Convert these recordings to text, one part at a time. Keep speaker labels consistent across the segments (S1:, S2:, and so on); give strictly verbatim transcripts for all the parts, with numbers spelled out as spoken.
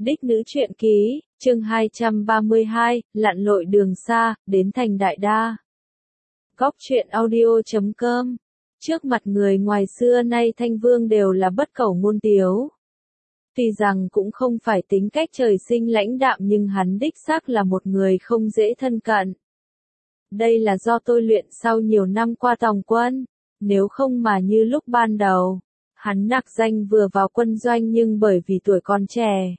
S1: Đích nữ truyện ký, chương hai trăm ba mươi hai, lặn lội đường xa, đến thành Đại Đa. Góc truyện audio chấm com. Trước mặt người ngoài xưa nay Thanh Vương đều là bất khẩu ngôn tiếu. Tuy rằng cũng không phải tính cách trời sinh lãnh đạm nhưng hắn đích xác là một người không dễ thân cận. Đây là do tôi luyện sau nhiều năm qua tòng quân, nếu không mà như lúc ban đầu, hắn nặc danh vừa vào quân doanh nhưng bởi vì tuổi còn trẻ,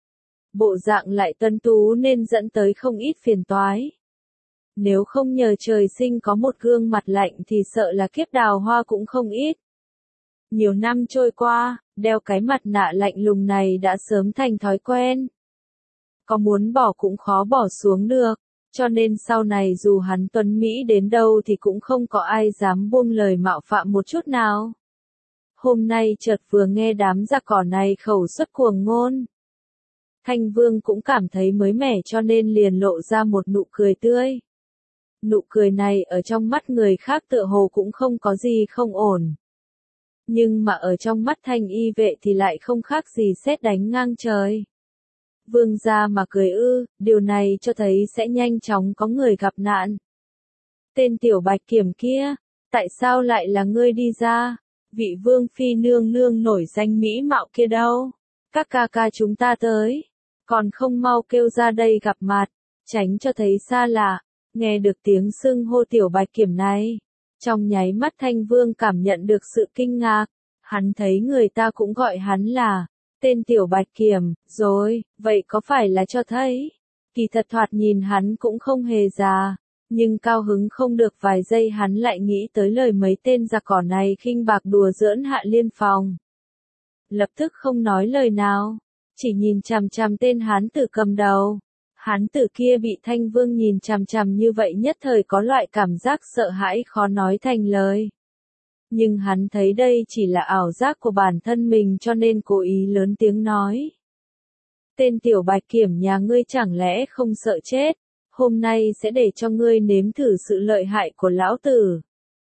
S1: bộ dạng lại tân tú nên dẫn tới không ít phiền toái. Nếu không nhờ trời sinh có một gương mặt lạnh thì sợ là kiếp đào hoa cũng không ít. Nhiều năm trôi qua, đeo cái mặt nạ lạnh lùng này đã sớm thành thói quen. Có muốn bỏ cũng khó bỏ xuống được, cho nên sau này dù hắn tuấn Mỹ đến đâu thì cũng không có ai dám buông lời mạo phạm một chút nào. Hôm nay chợt vừa nghe đám giặc cỏ này khẩu xuất cuồng ngôn. Thanh Vương cũng cảm thấy mới mẻ cho nên liền lộ ra một nụ cười tươi. Nụ cười này ở trong mắt người khác tựa hồ cũng không có gì không ổn. Nhưng mà ở trong mắt Thanh y vệ thì lại không khác gì sét đánh ngang trời. Vương gia mà cười ư, điều này cho thấy sẽ nhanh chóng có người gặp nạn. Tên tiểu bạch kiểm kia, tại sao lại là ngươi đi ra? Vị vương phi nương nương nổi danh mỹ mạo kia đâu? Các ca ca chúng ta tới, còn không mau kêu ra đây gặp mặt, tránh cho thấy xa lạ. Nghe được tiếng xưng hô tiểu bạch kiểm này, trong nháy mắt Thanh Vương cảm nhận được sự kinh ngạc, hắn thấy người ta cũng gọi hắn là tên tiểu bạch kiểm, rồi, vậy có phải là cho thấy? Kỳ thật thoạt nhìn hắn cũng không hề già, nhưng cao hứng không được vài giây hắn lại nghĩ tới lời mấy tên giặc cỏ này khinh bạc đùa giỡn Hạ Liên Phòng. Lập tức không nói lời nào, chỉ nhìn chằm chằm tên hán tử cầm đầu. Hán tử kia bị Thanh Vương nhìn chằm chằm như vậy nhất thời có loại cảm giác sợ hãi khó nói thành lời. Nhưng hắn thấy đây chỉ là ảo giác của bản thân mình cho nên cố ý lớn tiếng nói. Tên tiểu bạch kiểm nhà ngươi chẳng lẽ không sợ chết, hôm nay sẽ để cho ngươi nếm thử sự lợi hại của lão tử.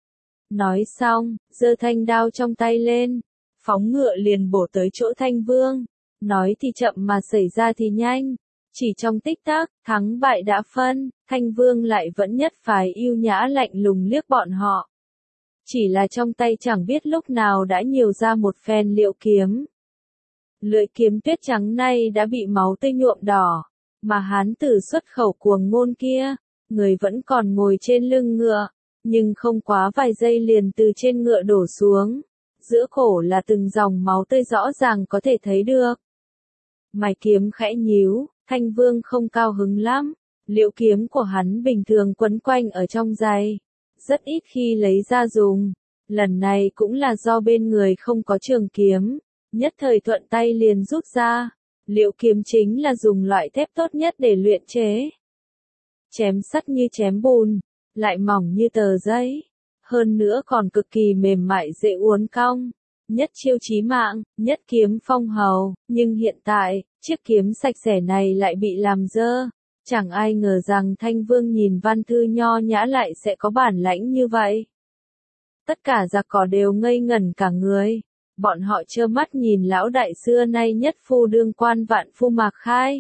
S1: Nói xong, giơ thanh đao trong tay lên, phóng ngựa liền bổ tới chỗ Thanh Vương, nói thì chậm mà xảy ra thì nhanh. Chỉ trong tích tắc, thắng bại đã phân, Thanh Vương lại vẫn nhất phái yêu nhã lạnh lùng liếc bọn họ. Chỉ là trong tay chẳng biết lúc nào đã nhiều ra một phen liệu kiếm. Lưỡi kiếm tuyết trắng này đã bị máu tươi nhuộm đỏ, mà hán tử xuất khẩu cuồng ngôn kia, người vẫn còn ngồi trên lưng ngựa, nhưng không quá vài giây liền từ trên ngựa đổ xuống. Giữa cổ là từng dòng máu tươi rõ ràng có thể thấy được. Mày kiếm khẽ nhíu. Thanh Vương không cao hứng lắm, liễu kiếm của hắn bình thường quấn quanh ở trong giày, rất ít khi lấy ra dùng, lần này cũng là do bên người không có trường kiếm, nhất thời thuận tay liền rút ra, liễu kiếm chính là dùng loại thép tốt nhất để luyện chế. Chém sắt như chém bùn, lại mỏng như tờ giấy, hơn nữa còn cực kỳ mềm mại dễ uốn cong. Nhất chiêu chí mạng, nhất kiếm phong hầu, nhưng hiện tại, chiếc kiếm sạch sẽ này lại bị làm dơ. Chẳng ai ngờ rằng Thanh Vương nhìn văn thư nho nhã lại sẽ có bản lãnh như vậy. Tất cả giặc cỏ đều ngây ngẩn cả người. Bọn họ trơ mắt nhìn lão đại xưa nay nhất phu đương quan vạn phu Mạc Khai.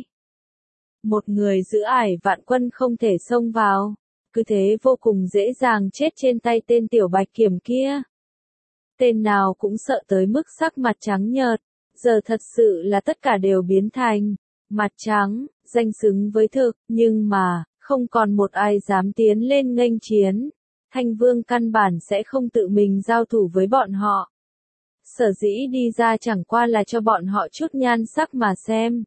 S1: Một người giữ ải vạn quân không thể xông vào, cứ thế vô cùng dễ dàng chết trên tay tên tiểu bạch kiểm kia. Tên nào cũng sợ tới mức sắc mặt trắng nhợt, giờ thật sự là tất cả đều biến thành mặt trắng, danh xứng với thực, nhưng mà, không còn một ai dám tiến lên nghênh chiến. Thanh Vương căn bản sẽ không tự mình giao thủ với bọn họ. Sở dĩ đi ra chẳng qua là cho bọn họ chút nhan sắc mà xem.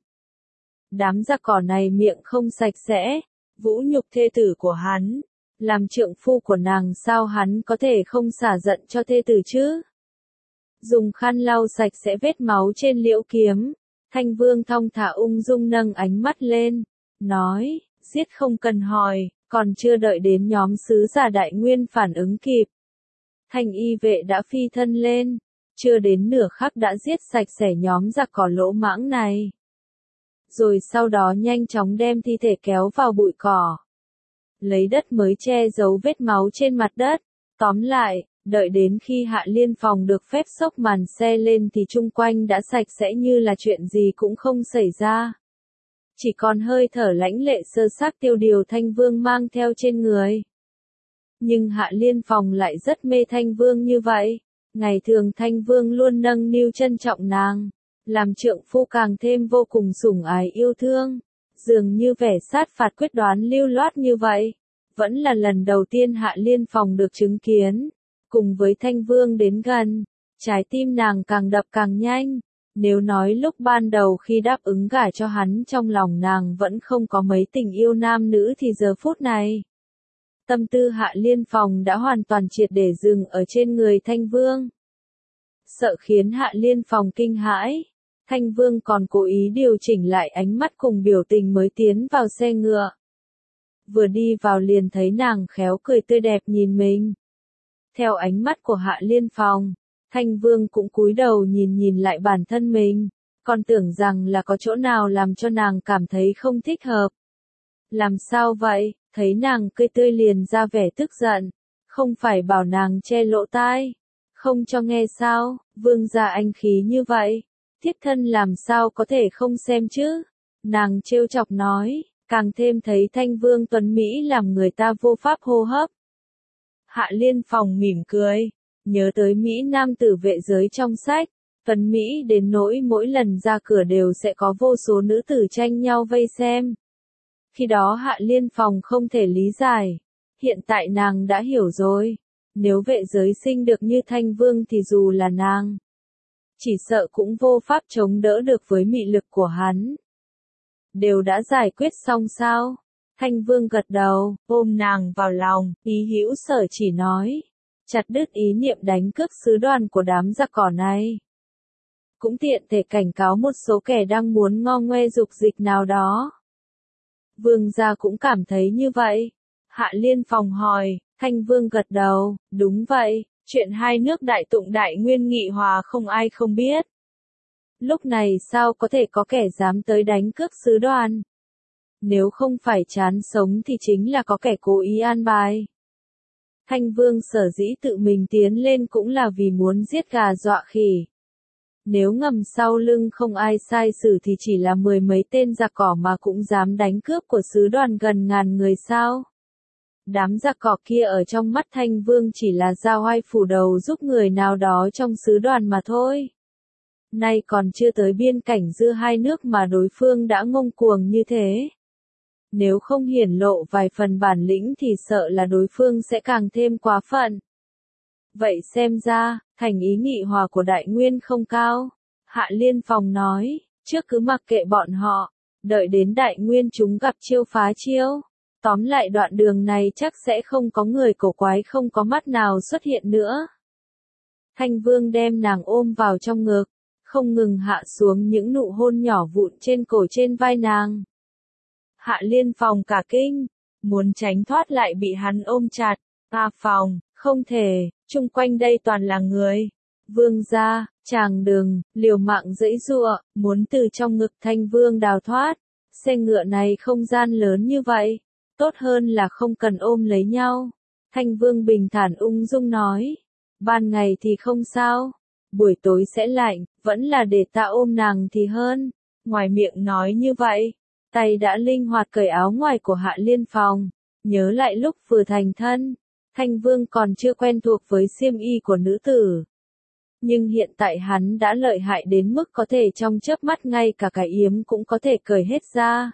S1: Đám giặc cỏ này miệng không sạch sẽ, vũ nhục thê tử của hắn. Làm trượng phu của nàng sao hắn có thể không xả giận cho thê tử chứ? Dùng khăn lau sạch sẽ vết máu trên liễu kiếm, Thanh Vương thong thả ung dung nâng ánh mắt lên, nói, giết không cần hỏi, còn chưa đợi đến nhóm sứ giả Đại Nguyên phản ứng kịp. Thanh y vệ đã phi thân lên, chưa đến nửa khắc đã giết sạch sẽ nhóm giặc cỏ lỗ mãng này. Rồi sau đó nhanh chóng đem thi thể kéo vào bụi cỏ. Lấy đất mới che giấu vết máu trên mặt đất. Tóm lại, đợi đến khi Hạ Liên Phòng được phép xốc màn xe lên thì chung quanh đã sạch sẽ như là chuyện gì cũng không xảy ra. chỉ còn hơi thở lãnh lệ sơ xác tiêu điều Thanh Vương mang theo trên người. Nhưng Hạ Liên Phòng lại rất mê Thanh Vương như vậy. Ngày thường Thanh Vương luôn nâng niu trân trọng nàng, làm trượng phu càng thêm vô cùng sủng ái yêu thương, dường như vẻ sát phạt quyết đoán lưu loát như vậy. Vẫn là lần đầu tiên Hạ Liên Phòng được chứng kiến, cùng với Thanh Vương đến gần, trái tim nàng càng đập càng nhanh. Nếu nói lúc ban đầu khi đáp ứng gả cho hắn trong lòng nàng vẫn không có mấy tình yêu nam nữ thì giờ phút này, tâm tư Hạ Liên Phòng đã hoàn toàn triệt để dừng ở trên người Thanh Vương. Sợ khiến Hạ Liên Phòng kinh hãi, Thanh Vương còn cố ý điều chỉnh lại ánh mắt cùng biểu tình mới tiến vào xe ngựa. Vừa đi vào liền thấy nàng khéo cười tươi đẹp nhìn mình. Theo ánh mắt của Hạ Liên Phòng, Thanh Vương cũng cúi đầu nhìn nhìn lại bản thân mình, còn tưởng rằng là có chỗ nào làm cho nàng cảm thấy không thích hợp. Làm sao vậy, thấy nàng cười tươi liền ra vẻ tức giận, không phải bảo nàng che lỗ tai, không cho nghe sao, Vương gia anh khí như vậy, thiết thân làm sao có thể không xem chứ, nàng trêu chọc nói, càng thêm thấy Thanh Vương tuấn Mỹ làm người ta vô pháp hô hấp. Hạ Liên Phòng mỉm cười, nhớ tới Mỹ nam tử vệ giới trong sách, tuấn Mỹ đến nỗi mỗi lần ra cửa đều sẽ có vô số nữ tử tranh nhau vây xem. Khi đó Hạ Liên Phòng không thể lý giải, hiện tại nàng đã hiểu rồi, nếu vệ giới sinh được như Thanh Vương thì dù là nàng, chỉ sợ cũng vô pháp chống đỡ được với mị lực của hắn. Đều đã giải quyết xong sao? Thanh Vương gật đầu, ôm nàng vào lòng, ý hữu sở chỉ nói, chặt đứt ý niệm đánh cướp sứ đoàn của đám giặc cỏ này. Cũng tiện thể cảnh cáo một số kẻ đang muốn ngo ngoe dục dịch nào đó. Vương gia cũng cảm thấy như vậy. Hạ Liên Phòng hỏi, Thanh Vương gật đầu, đúng vậy, chuyện hai nước Đại Tụng Đại Nguyên nghị hòa không ai không biết. Lúc này sao có thể có kẻ dám tới đánh cướp sứ đoàn? Nếu không phải chán sống thì chính là có kẻ cố ý an bài. Thanh Vương sở dĩ tự mình tiến lên cũng là vì muốn giết gà dọa khỉ. Nếu ngầm sau lưng không ai sai xử thì chỉ là mười mấy tên giặc cỏ mà cũng dám đánh cướp của sứ đoàn gần ngàn người sao? Đám giặc cỏ kia ở trong mắt Thanh Vương chỉ là dao oai phủ đầu giúp người nào đó trong sứ đoàn mà thôi. Nay còn chưa tới biên cảnh giữa hai nước mà đối phương đã ngông cuồng như thế. Nếu không hiển lộ vài phần bản lĩnh thì sợ là đối phương sẽ càng thêm quá phận. Vậy xem ra, thành ý nghị hòa của Đại Nguyên không cao. Hạ Liên Phòng nói, trước cứ mặc kệ bọn họ, đợi đến Đại Nguyên chúng gặp chiêu phá chiêu. Tóm lại đoạn đường này chắc sẽ không có người cổ quái không có mắt nào xuất hiện nữa. Thanh Vương đem nàng ôm vào trong ngực, không ngừng hạ xuống những nụ hôn nhỏ vụn trên cổ trên vai nàng. Hạ Liên Phòng cả kinh, muốn tránh thoát lại bị hắn ôm chặt. A Phòng, không thể, chung quanh đây toàn là người. Vương gia, chàng đừng, liều mạng giãy giụa, muốn từ trong ngực Thanh Vương đào thoát. Xe ngựa này không gian lớn như vậy, tốt hơn là không cần ôm lấy nhau. Thanh Vương bình thản ung dung nói, ban ngày thì không sao, buổi tối sẽ lạnh, vẫn là để ta ôm nàng thì hơn. Ngoài miệng nói như vậy, tay đã linh hoạt cởi áo ngoài của Hạ Liên Phòng, nhớ lại lúc vừa thành thân, Thanh Vương còn chưa quen thuộc với xiêm y của nữ tử. Nhưng hiện tại hắn đã lợi hại đến mức có thể trong chớp mắt ngay cả cái yếm cũng có thể cởi hết ra.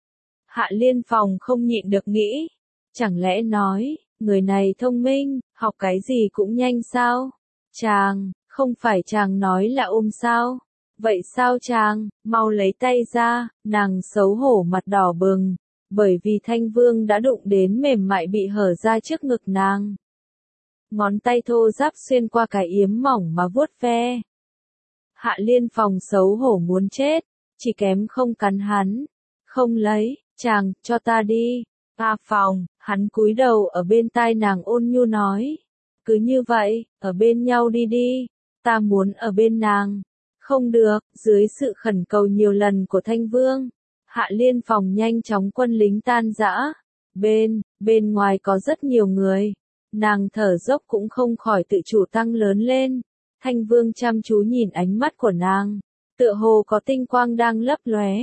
S1: Hạ Liên Phòng không nhịn được nghĩ, chẳng lẽ nói, người này thông minh, học cái gì cũng nhanh sao? Chàng, không phải chàng nói là ôm sao? Vậy sao chàng, mau lấy tay ra, nàng xấu hổ mặt đỏ bừng, bởi vì Thanh Vương đã đụng đến mềm mại bị hở ra trước ngực nàng. Ngón tay thô ráp xuyên qua cái yếm mỏng mà vuốt ve. Hạ Liên Phòng xấu hổ muốn chết, chỉ kém không cắn hắn. Không lấy, chàng, cho ta đi. A Phòng, hắn cúi đầu ở bên tai nàng ôn nhu nói. Cứ như vậy, ở bên nhau đi đi, ta muốn ở bên nàng. Không được, dưới sự khẩn cầu nhiều lần của Thanh Vương, Hạ Liên Phòng nhanh chóng quân lính tan rã. Bên, bên ngoài có rất nhiều người. Nàng thở dốc cũng không khỏi tự chủ tăng lớn lên. Thanh Vương chăm chú nhìn ánh mắt của nàng, tựa hồ có tinh quang đang lấp lóe.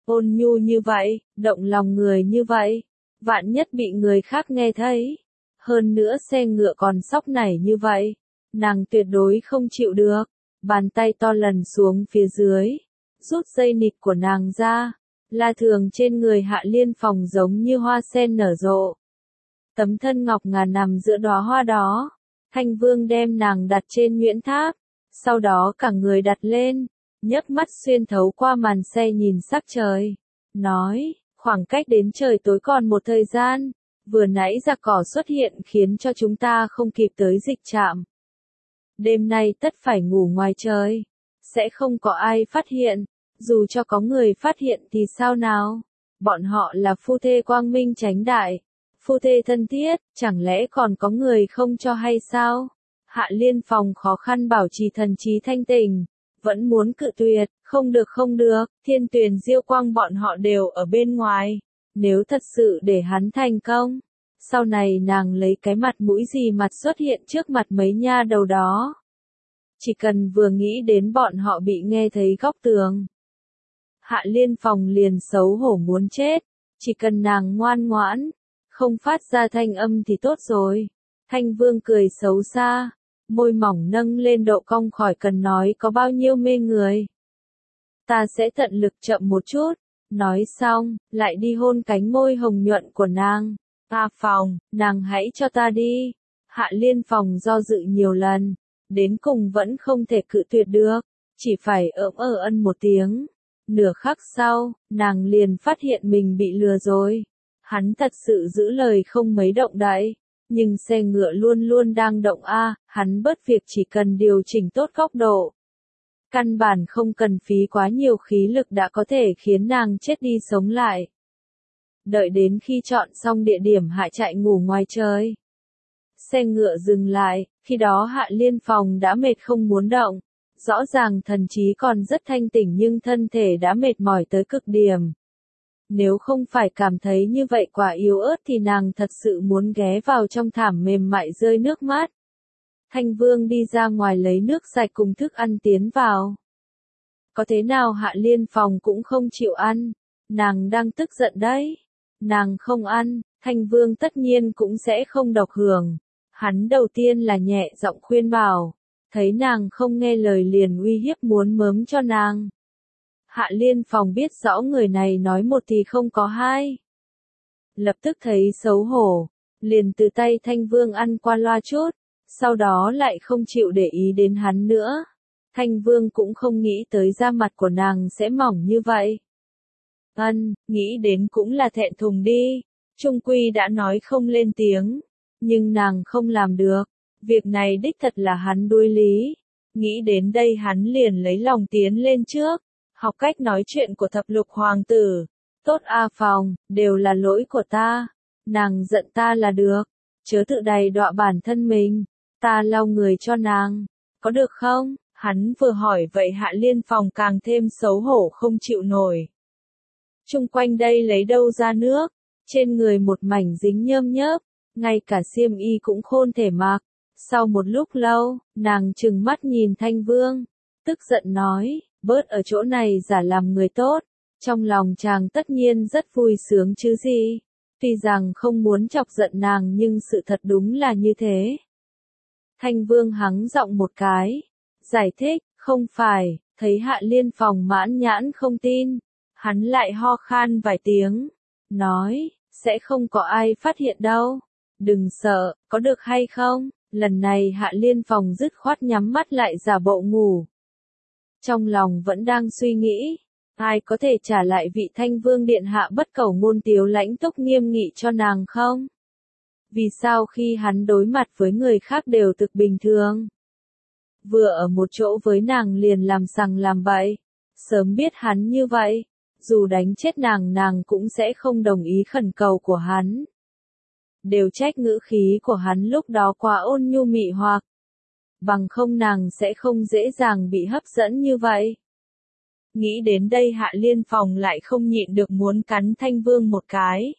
S1: ôn nhu như vậy, động lòng người như vậy, vạn nhất bị người khác nghe thấy. Hơn nữa xe ngựa còn sóc nảy như vậy, nàng tuyệt đối không chịu được. Bàn tay to lần xuống phía dưới, rút dây nịt của nàng ra. La thường trên người Hạ Liên Phòng giống như hoa sen nở rộ. Tấm thân ngọc ngà nằm giữa đóa hoa đó. Thanh Vương đem nàng đặt trên nhuyễn tháp, sau đó cả người đặt lên, nhấc mắt xuyên thấu qua màn xe nhìn sắc trời, nói, khoảng cách đến trời tối còn một thời gian, vừa nãy giặc cỏ xuất hiện khiến cho chúng ta không kịp tới dịch trạm. Đêm nay tất phải ngủ ngoài trời, sẽ không có ai phát hiện, dù cho có người phát hiện thì sao nào, bọn họ là phu thê quang minh chánh đại. Phu thê thân thiết, chẳng lẽ còn có người không cho hay sao? Hạ Liên Phòng khó khăn bảo trì thần trí thanh tỉnh, vẫn muốn cự tuyệt, không được không được, Thiên Tuyền Diêu Quang bọn họ đều ở bên ngoài. Nếu thật sự để hắn thành công, sau này nàng lấy cái mặt mũi gì mặt xuất hiện trước mặt mấy nha đầu đó. Chỉ cần vừa nghĩ đến bọn họ bị nghe thấy góc tường. Hạ Liên Phòng liền xấu hổ muốn chết, chỉ cần nàng ngoan ngoãn. Không phát ra thanh âm thì tốt rồi. Thanh Vương cười xấu xa, môi mỏng nâng lên độ cong khỏi cần nói có bao nhiêu mê người. Ta sẽ tận lực chậm một chút. Nói xong, lại đi hôn cánh môi hồng nhuận của nàng. Ta Phòng, nàng hãy cho ta đi. Hạ Liên Phòng do dự nhiều lần, đến cùng vẫn không thể cự tuyệt được, chỉ phải ỡm ờ ân một tiếng. Nửa khắc sau, nàng liền phát hiện mình bị lừa rồi. Hắn thật sự giữ lời không mấy động đậy, nhưng xe ngựa luôn luôn đang động a, à, hắn bớt việc chỉ cần điều chỉnh tốt góc độ. Căn bản không cần phí quá nhiều khí lực đã có thể khiến nàng chết đi sống lại. Đợi đến khi chọn xong địa điểm hạ trại ngủ ngoài trời. Xe ngựa dừng lại, khi đó Hạ Liên Phòng đã mệt không muốn động. Rõ ràng thần trí còn rất thanh tỉnh nhưng thân thể đã mệt mỏi tới cực điểm. Nếu không phải cảm thấy như vậy quả yếu ớt thì nàng thật sự muốn ghé vào trong thảm mềm mại rơi nước mắt. Thanh Vương đi ra ngoài lấy nước sạch cùng thức ăn tiến vào. Có thế nào Hạ Liên Phòng cũng không chịu ăn. Nàng đang tức giận đấy. Nàng không ăn, Thanh Vương tất nhiên cũng sẽ không độc hưởng. Hắn đầu tiên là nhẹ giọng khuyên bảo. Thấy nàng không nghe lời liền uy hiếp muốn mớm cho nàng. Hạ Liên Phòng biết rõ người này nói một thì không có hai. Lập tức thấy xấu hổ, liền từ tay Thanh Vương ăn qua loa chút, sau đó lại không chịu để ý đến hắn nữa. Thanh Vương cũng không nghĩ tới da mặt của nàng sẽ mỏng như vậy. Ân, nghĩ đến cũng là thẹn thùng đi, Trung Quy đã nói không lên tiếng, nhưng nàng không làm được, việc này đích thật là hắn đuối lý. Nghĩ đến đây hắn liền lấy lòng tiến lên trước. Học cách nói chuyện của thập lục hoàng tử. Tốt a Phòng, đều là lỗi của ta. Nàng giận ta là được. Chớ tự đày đọa bản thân mình. Ta lau người cho nàng. Có được không? Hắn vừa hỏi vậy Hạ Liên Phòng càng thêm xấu hổ không chịu nổi. Chung quanh đây lấy đâu ra nước. Trên người một mảnh dính nhơm nhớp. Ngay cả xiêm y cũng khôn thể mặc. Sau một lúc lâu, nàng trừng mắt nhìn Thanh Vương. Tức giận nói. Bớt ở chỗ này giả làm người tốt, trong lòng chàng tất nhiên rất vui sướng chứ gì. Tuy rằng không muốn chọc giận nàng nhưng sự thật đúng là như thế. Thanh Vương hắng giọng một cái, giải thích, không phải, thấy Hạ Liên Phòng mãn nhãn không tin, hắn lại ho khan vài tiếng, nói, sẽ không có ai phát hiện đâu, đừng sợ, có được hay không? Lần này Hạ Liên Phòng dứt khoát nhắm mắt lại giả bộ ngủ. Trong lòng vẫn đang suy nghĩ, ai có thể trả lại vị Thanh Vương điện hạ bất cẩu ngôn tiếu lãnh túc nghiêm nghị cho nàng không? Vì sao khi hắn đối mặt với người khác đều thực bình thường? Vừa ở một chỗ với nàng liền làm sằng làm bậy, sớm biết hắn như vậy, dù đánh chết nàng nàng cũng sẽ không đồng ý khẩn cầu của hắn. Đều trách ngữ khí của hắn lúc đó quá ôn nhu mị hoặc. Bằng không nàng sẽ không dễ dàng bị hấp dẫn như vậy. Nghĩ đến đây Hạ Liên Phòng lại không nhịn được muốn cắn Thanh Vương một cái.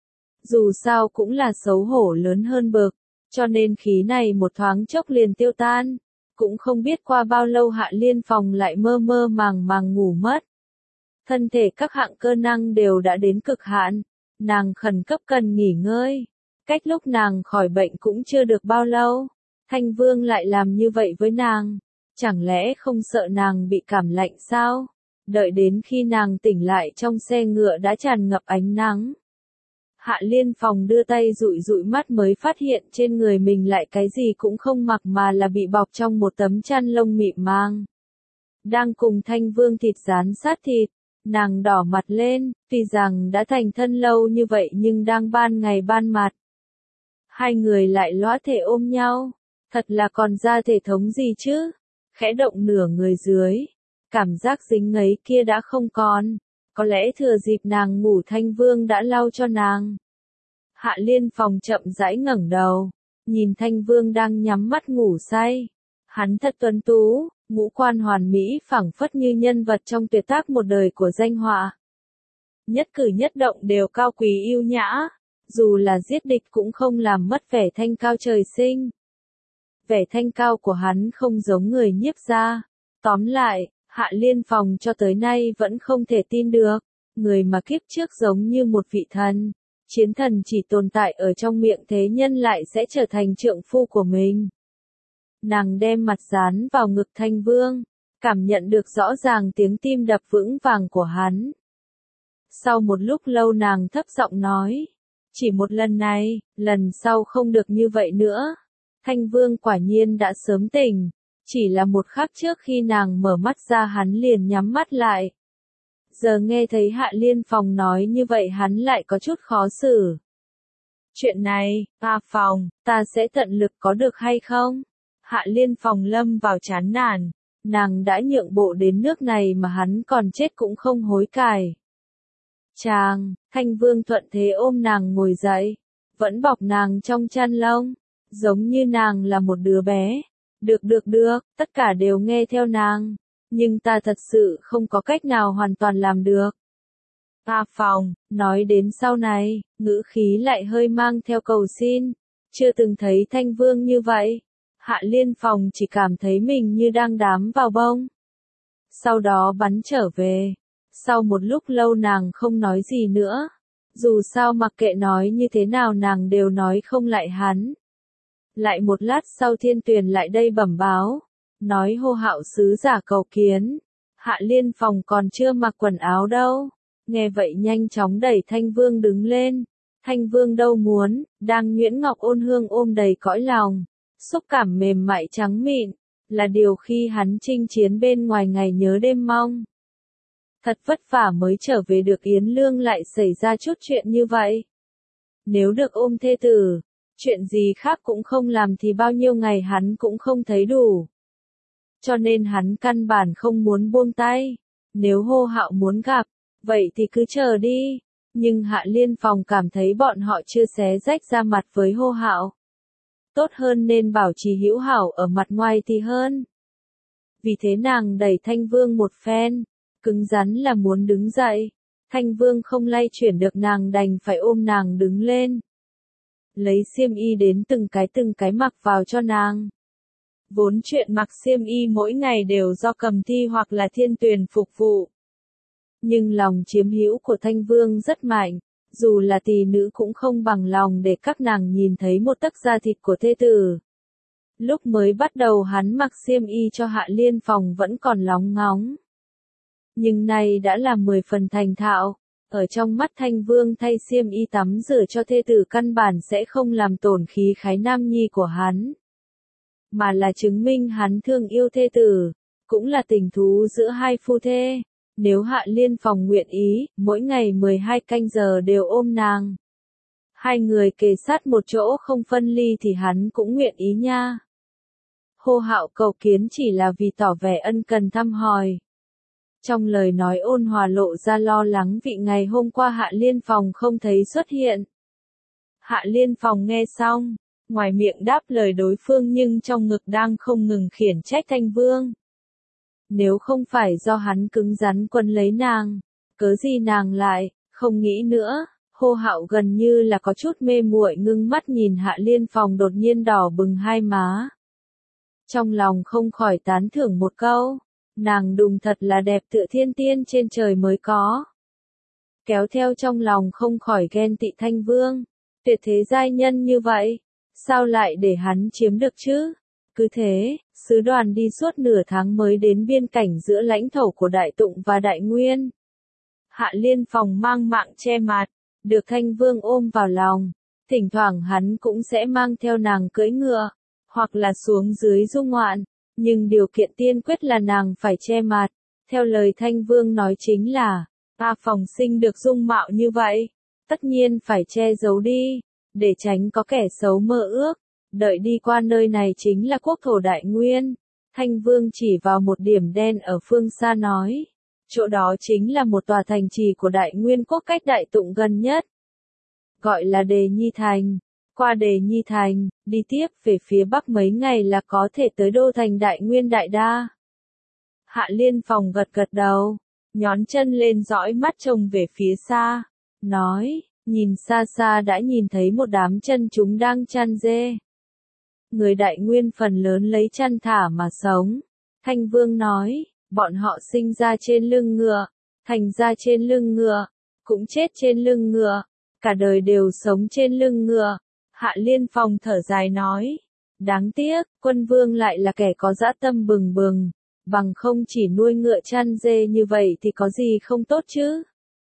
S1: Dù sao cũng là xấu hổ lớn hơn bực, cho nên khí này một thoáng chốc liền tiêu tan. Cũng không biết qua bao lâu Hạ Liên Phòng lại mơ mơ màng màng ngủ mất. thân thể các hạng cơ năng đều đã đến cực hạn, nàng khẩn cấp cần nghỉ ngơi. Cách lúc nàng khỏi bệnh cũng chưa được bao lâu, Thanh Vương lại làm như vậy với nàng. Chẳng lẽ không sợ nàng bị cảm lạnh sao? Đợi đến khi nàng tỉnh lại trong xe ngựa đã tràn ngập ánh nắng. Hạ Liên Phòng đưa tay dụi dụi mắt mới phát hiện trên người mình lại cái gì cũng không mặc mà là bị bọc trong một tấm chăn lông mịn màng. Đang cùng Thanh Vương thịt rán sát thịt, nàng đỏ mặt lên, tuy rằng đã thành thân lâu như vậy nhưng đang ban ngày ban mặt. Hai người lại lóa thể ôm nhau, thật là còn ra thể thống gì chứ, khẽ động nửa người dưới, cảm giác dính ngấy kia đã không còn, có lẽ thừa dịp nàng ngủ Thanh Vương đã lau cho nàng. Hạ Liên Phòng chậm rãi ngẩng đầu, nhìn Thanh Vương đang nhắm mắt ngủ say, hắn thật tuấn tú, ngũ quan hoàn mỹ phảng phất như nhân vật trong tuyệt tác một đời của danh họa. Nhất cử nhất động đều cao quý yêu nhã, dù là giết địch cũng không làm mất vẻ thanh cao trời sinh. Vẻ thanh cao của hắn không giống người nhiếp gia. Tóm lại, Hạ Liên Phòng cho tới nay vẫn không thể tin được, người mà kiếp trước giống như một vị thần, chiến thần chỉ tồn tại ở trong miệng thế nhân lại sẽ trở thành trượng phu của mình. Nàng đem mặt dán vào ngực Thanh Vương, cảm nhận được rõ ràng tiếng tim đập vững vàng của hắn. Sau một lúc lâu nàng thấp giọng nói, chỉ một lần này, lần sau không được như vậy nữa. Thanh Vương quả nhiên đã sớm tỉnh, chỉ là một khắc trước khi nàng mở mắt ra hắn liền nhắm mắt lại. Giờ nghe thấy Hạ Liên Phòng nói như vậy hắn lại có chút khó xử. Chuyện này, A Phòng, ta sẽ tận lực có được hay không? Hạ Liên Phòng lâm vào chán nản, nàng đã nhượng bộ đến nước này mà hắn còn chết cũng không hối cải. Chàng, Thanh Vương thuận thế ôm nàng ngồi dậy, vẫn bọc nàng trong chăn lông, giống như nàng là một đứa bé. Được được được, tất cả đều nghe theo nàng, nhưng ta thật sự không có cách nào hoàn toàn làm được. A Phòng, nói đến sau này, ngữ khí lại hơi mang theo cầu xin, chưa từng thấy Thanh Vương như vậy. Hạ Liên Phòng chỉ cảm thấy mình như đang đám vào bông. Sau đó bắn trở về. Sau một lúc lâu nàng không nói gì nữa. Dù sao mặc kệ nói như thế nào nàng đều nói không lại hắn. Lại một lát sau Thiên Tuyền lại đây bẩm báo. Nói Hô Hạo sứ giả cầu kiến. Hạ Liên Phòng còn chưa mặc quần áo đâu. Nghe vậy nhanh chóng đẩy Thanh Vương đứng lên. Thanh Vương đâu muốn, đang nhuyễn ngọc ôn hương ôm đầy cõi lòng. Xúc cảm mềm mại trắng mịn, là điều khi hắn chinh chiến bên ngoài ngày nhớ đêm mong. Thật vất vả mới trở về được Yến Lương lại xảy ra chút chuyện như vậy. Nếu được ôm thê tử, chuyện gì khác cũng không làm thì bao nhiêu ngày hắn cũng không thấy đủ. Cho nên hắn căn bản không muốn buông tay. Nếu Hô Hạo muốn gặp, vậy thì cứ chờ đi. Nhưng Hạ Liên Phòng cảm thấy bọn họ chưa xé rách ra mặt với Hô Hạo. Tốt hơn nên bảo trì hữu hảo ở mặt ngoài thì hơn. Vì thế nàng đẩy Thanh Vương một phen, cứng rắn là muốn đứng dậy. Thanh Vương không lay chuyển được nàng đành phải ôm nàng đứng lên. Lấy xiêm y đến từng cái từng cái mặc vào cho nàng. Vốn chuyện mặc xiêm y mỗi ngày đều do Cầm Thi hoặc là Thiên Tuyền phục vụ. Nhưng lòng chiếm hữu của Thanh Vương rất mạnh. Dù là tỳ nữ cũng không bằng lòng để các nàng nhìn thấy một tấc da thịt của thê tử. Lúc mới bắt đầu hắn mặc xiêm y cho Hạ Liên Phòng vẫn còn lóng ngóng. Nhưng nay đã là mười phần thành thạo, ở trong mắt Thanh Vương thay xiêm y tắm rửa cho thê tử căn bản sẽ không làm tổn khí khái nam nhi của hắn. Mà là chứng minh hắn thương yêu thê tử, cũng là tình thú giữa hai phu thê. Nếu Hạ Liên Phòng nguyện ý, mỗi ngày mười hai canh giờ đều ôm nàng. Hai người kề sát một chỗ không phân ly thì hắn cũng nguyện ý nha. Hô Hạo cầu kiến chỉ là vì tỏ vẻ ân cần thăm hỏi. Trong lời nói ôn hòa lộ ra lo lắng vì ngày hôm qua Hạ Liên Phòng không thấy xuất hiện. Hạ Liên Phòng nghe xong, ngoài miệng đáp lời đối phương nhưng trong ngực đang không ngừng khiển trách Thanh Vương. Nếu không phải do hắn cứng rắn quấn lấy nàng, cớ gì nàng lại, không nghĩ nữa. Hô Hạo gần như là có chút mê muội ngưng mắt nhìn Hạ Liên Phòng đột nhiên đỏ bừng hai má. Trong lòng không khỏi tán thưởng một câu, nàng đùng thật là đẹp tựa thiên tiên trên trời mới có. Kéo theo trong lòng không khỏi ghen tị Thanh Vương, tuyệt thế giai nhân như vậy, sao lại để hắn chiếm được chứ? Cứ thế, sứ đoàn đi suốt nửa tháng mới đến biên cảnh giữa lãnh thổ của Đại Tụng và Đại Nguyên. Hạ Liên Phòng mang mạng che mặt, được Thanh Vương ôm vào lòng, thỉnh thoảng hắn cũng sẽ mang theo nàng cưỡi ngựa, hoặc là xuống dưới du ngoạn, nhưng điều kiện tiên quyết là nàng phải che mặt, theo lời Thanh Vương nói chính là, A Phòng sinh được dung mạo như vậy, tất nhiên phải che giấu đi, để tránh có kẻ xấu mơ ước, đợi đi qua nơi này chính là quốc thổ Đại Nguyên. Thanh Vương chỉ vào một điểm đen ở phương xa nói, chỗ đó chính là một tòa thành trì của Đại Nguyên quốc cách Đại Tụng gần nhất, gọi là Đề Nhi Thành. Qua Đề Nhi Thành, đi tiếp về phía bắc mấy ngày là có thể tới đô thành Đại Nguyên Đại Đa. Hạ Liên Phòng gật gật đầu, nhón chân lên dõi mắt trông về phía xa, nói, nhìn xa xa đã nhìn thấy một đám chân chúng đang chăn dê. Người Đại Nguyên phần lớn lấy chăn thả mà sống. Thanh Vương nói, bọn họ sinh ra trên lưng ngựa, thành ra trên lưng ngựa, cũng chết trên lưng ngựa, cả đời đều sống trên lưng ngựa. Hạ Liên Phòng thở dài nói, đáng tiếc, quân vương lại là kẻ có dã tâm bừng bừng, bằng không chỉ nuôi ngựa chăn dê như vậy thì có gì không tốt chứ.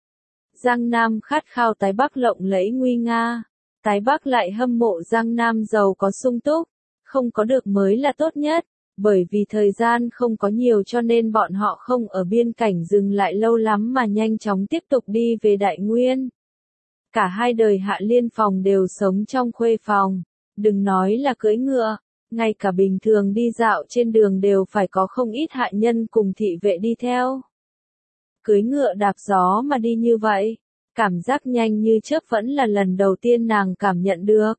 S1: Giang Nam khát khao tái Bắc lộng lẫy nguy nga, tái Bắc lại hâm mộ Giang Nam giàu có sung túc, không có được mới là tốt nhất, bởi vì thời gian không có nhiều cho nên bọn họ không ở biên cảnh dừng lại lâu lắm mà nhanh chóng tiếp tục đi về Đại Nguyên. Cả hai đời Hạ Liên Phòng đều sống trong khuê phòng, đừng nói là cưỡi ngựa, ngay cả bình thường đi dạo trên đường đều phải có không ít hạ nhân cùng thị vệ đi theo. Cưỡi ngựa đạp gió mà đi như vậy, cảm giác nhanh như chớp vẫn là lần đầu tiên nàng cảm nhận được.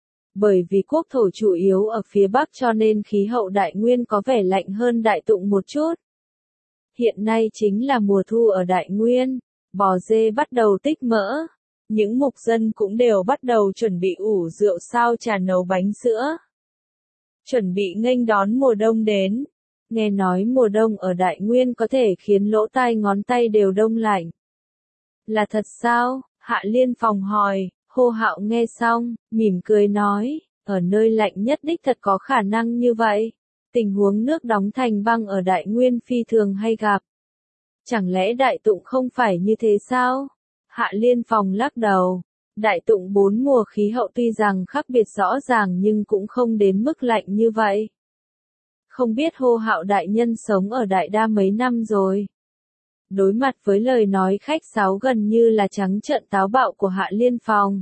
S1: Bởi vì quốc thổ chủ yếu ở phía bắc cho nên khí hậu Đại Nguyên có vẻ lạnh hơn Đại Tụng một chút. Hiện nay chính là mùa thu ở Đại Nguyên, bò dê bắt đầu tích mỡ. Những mục dân cũng đều bắt đầu chuẩn bị ủ rượu sao trà nấu bánh sữa. Chuẩn bị nghênh đón mùa đông đến. Nghe nói mùa đông ở Đại Nguyên có thể khiến lỗ tai ngón tay đều đông lạnh. Là thật sao? Hạ Liên Phòng hỏi. Hô Hạo nghe xong, mỉm cười nói, ở nơi lạnh nhất đích thật có khả năng như vậy. Tình huống nước đóng thành băng ở Đại Nguyên phi thường hay gặp. Chẳng lẽ Đại Tụng không phải như thế sao? Hạ Liên Phòng lắc đầu. Đại Tụng bốn mùa khí hậu tuy rằng khác biệt rõ ràng nhưng cũng không đến mức lạnh như vậy. Không biết Hô Hạo đại nhân sống ở Đại Đa mấy năm rồi. Đối mặt với lời nói khách sáo gần như là trắng trợn táo bạo của Hạ Liên Phòng.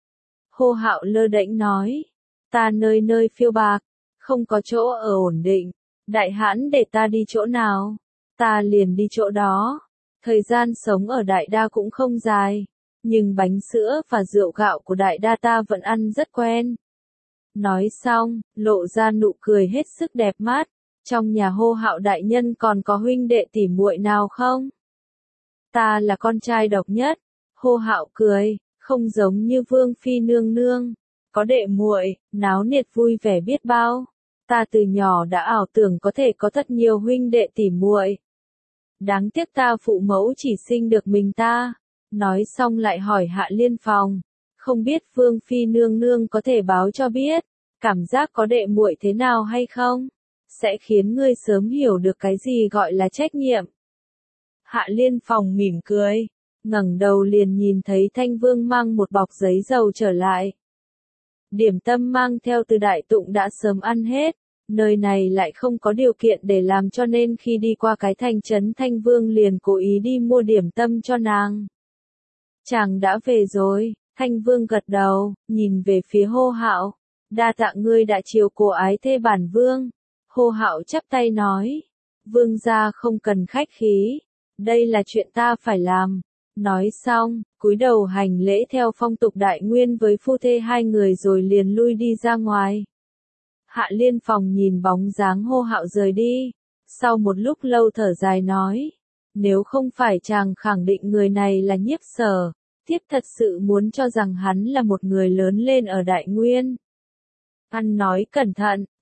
S1: Hô Hạo lơ đễnh nói, ta nơi nơi phiêu bạc, không có chỗ ở ổn định, đại hãn để ta đi chỗ nào, ta liền đi chỗ đó. Thời gian sống ở Đại Đa cũng không dài, nhưng bánh sữa và rượu gạo của Đại Đa ta vẫn ăn rất quen. Nói xong, lộ ra nụ cười hết sức đẹp mắt. Trong nhà Hô Hạo đại nhân còn có huynh đệ tỉ muội nào không? Ta là con trai độc nhất. Hô Hạo cười, không giống như Vương phi nương nương, có đệ muội, náo nhiệt vui vẻ biết bao. Ta từ nhỏ đã ảo tưởng có thể có thật nhiều huynh đệ tỉ muội. Đáng tiếc ta phụ mẫu chỉ sinh được mình ta. Nói xong lại hỏi Hạ Liên Phòng, không biết Vương phi nương nương có thể báo cho biết, cảm giác có đệ muội thế nào hay không? Sẽ khiến ngươi sớm hiểu được cái gì gọi là trách nhiệm. Hạ Liên Phòng mỉm cười, ngẩng đầu liền nhìn thấy Thanh Vương mang một bọc giấy dầu trở lại. Điểm tâm mang theo từ Đại Tụng đã sớm ăn hết, nơi này lại không có điều kiện để làm cho nên khi đi qua cái thành trấn Thanh Vương liền cố ý đi mua điểm tâm cho nàng. Chàng đã về rồi, Thanh Vương gật đầu, nhìn về phía Hô Hạo, đa tạ ngươi đã chiều cố ái thê bản vương. Hô Hạo chắp tay nói, vương gia không cần khách khí, đây là chuyện ta phải làm. Nói xong, cúi đầu hành lễ theo phong tục Đại Nguyên với phu thê hai người rồi liền lui đi ra ngoài. Hạ Liên Phòng nhìn bóng dáng Hô Hạo rời đi, sau một lúc lâu thở dài nói, nếu không phải chàng khẳng định người này là Nhiếp Sở, thiếp thật sự muốn cho rằng hắn là một người lớn lên ở Đại Nguyên. Ăn nói cẩn thận,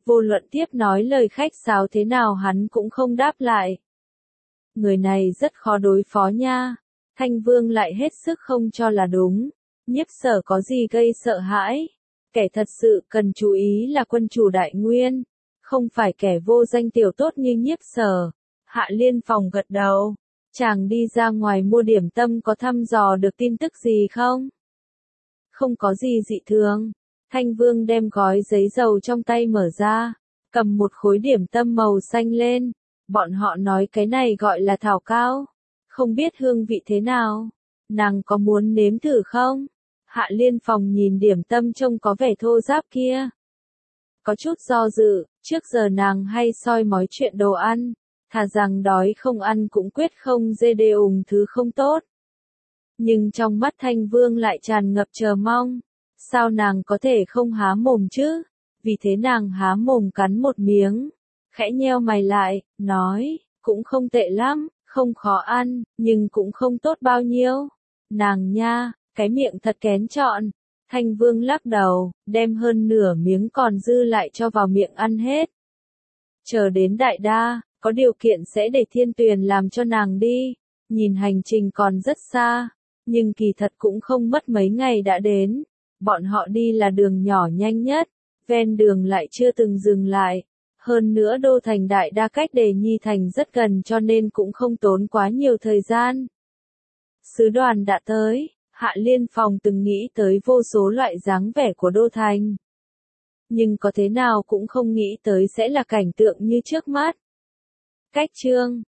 S1: vô luận tiếp nói lời khách sáo thế nào hắn cũng không đáp lại. Người này rất khó đối phó nha. Thanh Vương lại hết sức không cho là đúng. Nhiếp Sở có gì gây sợ hãi? Kẻ thật sự cần chú ý là quân chủ Đại Nguyên, không phải kẻ vô danh tiểu tốt như Nhiếp Sở. Hạ Liên Phòng gật đầu. Chàng đi ra ngoài mua điểm tâm có thăm dò được tin tức gì không? Không có gì dị thường. Thanh Vương đem gói giấy dầu trong tay mở ra, cầm một khối điểm tâm màu xanh lên. Bọn họ nói cái này gọi là thảo cao. Không biết hương vị thế nào. Nàng có muốn nếm thử không? Hạ Liên Phòng nhìn điểm tâm trông có vẻ thô ráp kia. Có chút do dự, trước giờ nàng hay soi mói chuyện đồ ăn. Thà rằng đói không ăn cũng quyết không dê đê ủng thứ không tốt. Nhưng trong mắt Thanh Vương lại tràn ngập chờ mong. Sao nàng có thể không há mồm chứ? Vì thế nàng há mồm cắn một miếng. Khẽ nheo mày lại, nói, cũng không tệ lắm, không khó ăn, nhưng cũng không tốt bao nhiêu. Nàng nha, cái miệng thật kén chọn. Thanh Vương lắc đầu, đem hơn nửa miếng còn dư lại cho vào miệng ăn hết. Chờ đến Đại Đa, có điều kiện sẽ để Thiên Tuyền làm cho nàng đi. Nhìn hành trình còn rất xa, nhưng kỳ thật cũng không mất mấy ngày đã đến. Bọn họ đi là đường nhỏ nhanh nhất, ven đường lại chưa từng dừng lại. Hơn nữa đô thành Đại Đa cách Đề Nhi thành rất gần cho nên cũng không tốn quá nhiều thời gian. Sứ đoàn đã tới, Hạ Liên Phòng từng nghĩ tới vô số loại dáng vẻ của đô thành. Nhưng có thế nào cũng không nghĩ tới sẽ là cảnh tượng như trước mắt. Cách chương